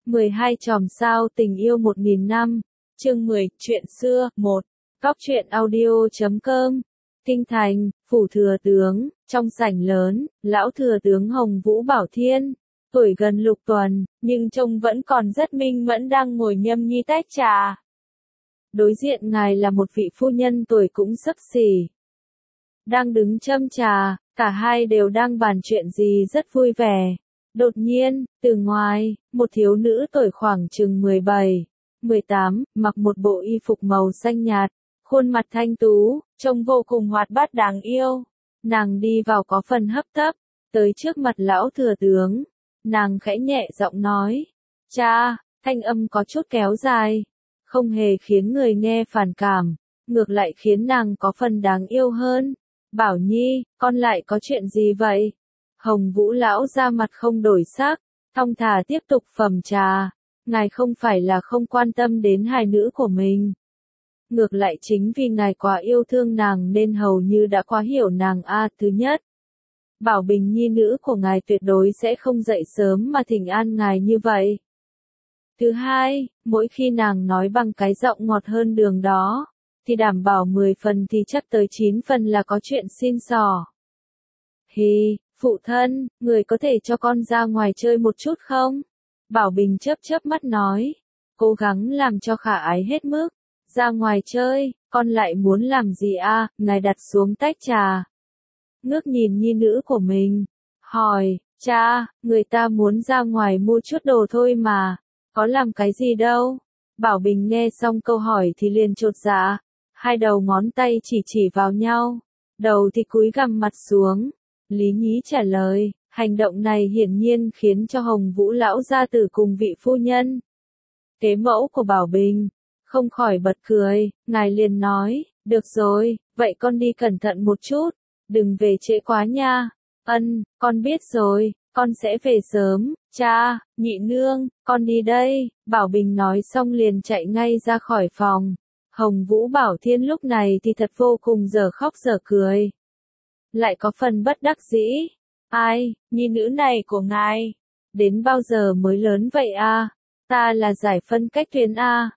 12 chòm sao tình yêu 1000 năm. Chương 10, chuyện xưa, 1. Góc truyện audio.com. Kinh thành, phủ thừa tướng, trong sảnh lớn, lão thừa tướng Hồng Vũ Bảo Thiên, tuổi gần lục tuần, nhưng trông vẫn còn rất minh mẫn đang ngồi nhâm nhi tách trà. Đối diện ngài là một vị phu nhân tuổi cũng xấp xỉ. Đang đứng châm trà, cả hai đều đang bàn chuyện gì rất vui vẻ. Đột nhiên, từ ngoài, một thiếu nữ tuổi khoảng chừng 17, 18, mặc một bộ y phục màu xanh nhạt, khuôn mặt thanh tú, trông vô cùng hoạt bát đáng yêu. Nàng đi vào có phần hấp tấp, tới trước mặt lão thừa tướng. Nàng khẽ nhẹ giọng nói, cha, thanh âm có chút kéo dài, không hề khiến người nghe phản cảm, ngược lại khiến nàng có phần đáng yêu hơn. Bảo Nhi, con lại có chuyện gì vậy? Hồng Vũ lão ra mặt không đổi sắc, thong thả tiếp tục phẩm trà. Ngài không phải là không quan tâm đến hài nữ của mình. Ngược lại chính vì ngài quá yêu thương nàng nên hầu như đã quá hiểu nàng thứ nhất, Bảo Bình nhi nữ của ngài tuyệt đối sẽ không dậy sớm mà thỉnh an ngài như vậy. Thứ hai, mỗi khi nàng nói bằng cái giọng ngọt hơn đường đó, thì đảm bảo 10 phần thì chắc tới 9 phần là có chuyện xin xỏ. Hì, phụ thân, người có thể cho con ra ngoài chơi một chút không? Bảo Bình chớp chớp mắt nói, cố gắng làm cho khả ái hết mức. Ra ngoài chơi, con lại muốn làm gì à? Ngài đặt xuống tách trà, ngước nhìn nhi nữ của mình, hỏi, cha, người ta muốn ra ngoài mua chút đồ thôi mà, có làm cái gì đâu. Bảo Bình nghe xong câu hỏi thì liền chột dạ, hai đầu ngón tay chỉ vào nhau, đầu thì cúi gằm mặt xuống. Lý nhí trả lời, hành động này hiển nhiên khiến cho Hồng Vũ lão gia tử cùng vị phu nhân, kế mẫu của Bảo Bình, không khỏi bật cười. Ngài liền nói, được rồi, vậy con đi cẩn thận một chút, đừng về trễ quá nha. Ân, con biết rồi, con sẽ về sớm. Cha, nhị nương, con đi đây. Bảo Bình nói xong liền chạy ngay ra khỏi phòng. Hồng Vũ Bảo Thiên lúc này thì thật vô cùng dở khóc dở cười, lại có phần bất đắc dĩ. Ai, nhi nữ này của ngài, đến bao giờ mới lớn vậy à? Ta là giải phân cách tuyến à?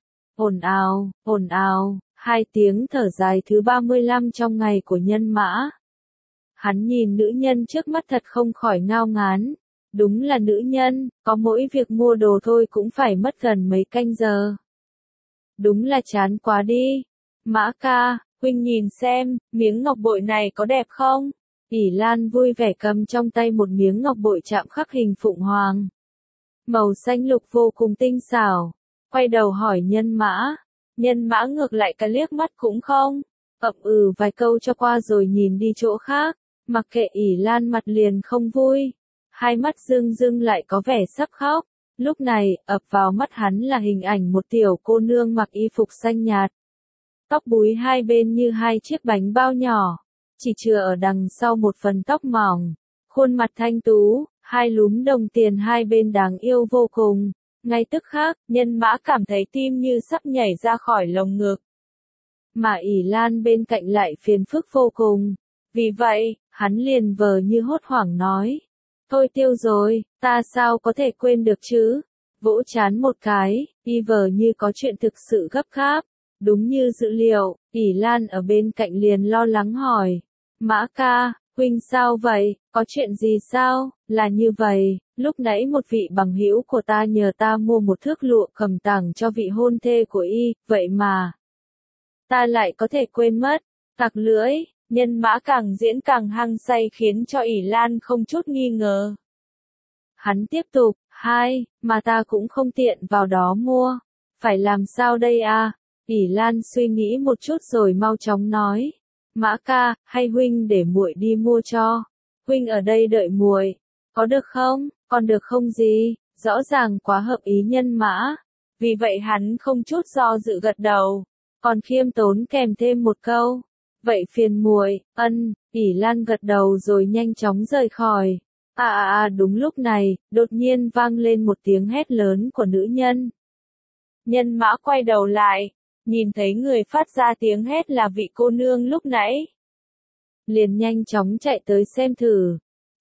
Ồn ào, hai tiếng thở dài thứ 35 trong ngày của Nhân Mã. Hắn nhìn nữ nhân trước mắt thật không khỏi ngao ngán. Đúng là nữ nhân, có mỗi việc mua đồ thôi cũng phải mất gần mấy canh giờ. Đúng là chán quá đi. Mã ca, huynh nhìn xem, miếng ngọc bội này có đẹp không? ỷ Lan vui vẻ cầm trong tay một miếng ngọc bội chạm khắc hình phụng hoàng, màu xanh lục vô cùng tinh xảo. Quay đầu hỏi Nhân Mã. Nhân Mã ngược lại cả liếc mắt cũng không, ậm vài câu cho qua rồi nhìn đi chỗ khác. Mặc kệ ỷ Lan mặt liền không vui, hai mắt rưng rưng lại có vẻ sắp khóc. Lúc này, ập vào mắt hắn là hình ảnh một tiểu cô nương mặc y phục xanh nhạt, tóc búi hai bên như hai chiếc bánh bao nhỏ, chỉ chừa ở đằng sau một phần tóc mỏng, khuôn mặt thanh tú, hai lúm đồng tiền hai bên đáng yêu vô cùng. Ngay tức khắc, Nhân Mã cảm thấy tim như sắp nhảy ra khỏi lồng ngực. Mà ỷ Lan bên cạnh lại phiền phức vô cùng. Vì vậy, hắn liền vờ như hốt hoảng nói, thôi tiêu rồi, ta sao có thể quên được chứ? Vỗ chán một cái, y vờ như có chuyện thực sự gấp gáp. Đúng như dự liệu, ỷ Lan ở bên cạnh liền lo lắng hỏi, Mã ca, huynh sao vậy, có chuyện gì sao? Là như vậy, lúc nãy một vị bằng hữu của ta nhờ ta mua một thước lụa cầm tặng cho vị hôn thê của y, vậy mà ta lại có thể quên mất. Tặc lưỡi. Nhân Mã càng diễn càng hăng say khiến cho ỷ Lan không chút nghi ngờ. Hắn tiếp tục, mà ta cũng không tiện vào đó mua, phải làm sao đây à? ỷ Lan suy nghĩ một chút rồi mau chóng nói, Mã ca, hay huynh để muội đi mua cho, huynh ở đây đợi muội, có được không? Còn được không gì? Rõ ràng quá hợp ý Nhân Mã, vì vậy hắn không chút do dự gật đầu, còn khiêm tốn kèm thêm một câu, vậy phiền muội. ỷ Lan gật đầu rồi nhanh chóng rời khỏi. Đúng lúc này, đột nhiên vang lên một tiếng hét lớn của nữ nhân. Nhân Mã quay đầu lại, nhìn thấy người phát ra tiếng hét là vị cô nương lúc nãy, liền nhanh chóng chạy tới xem thử.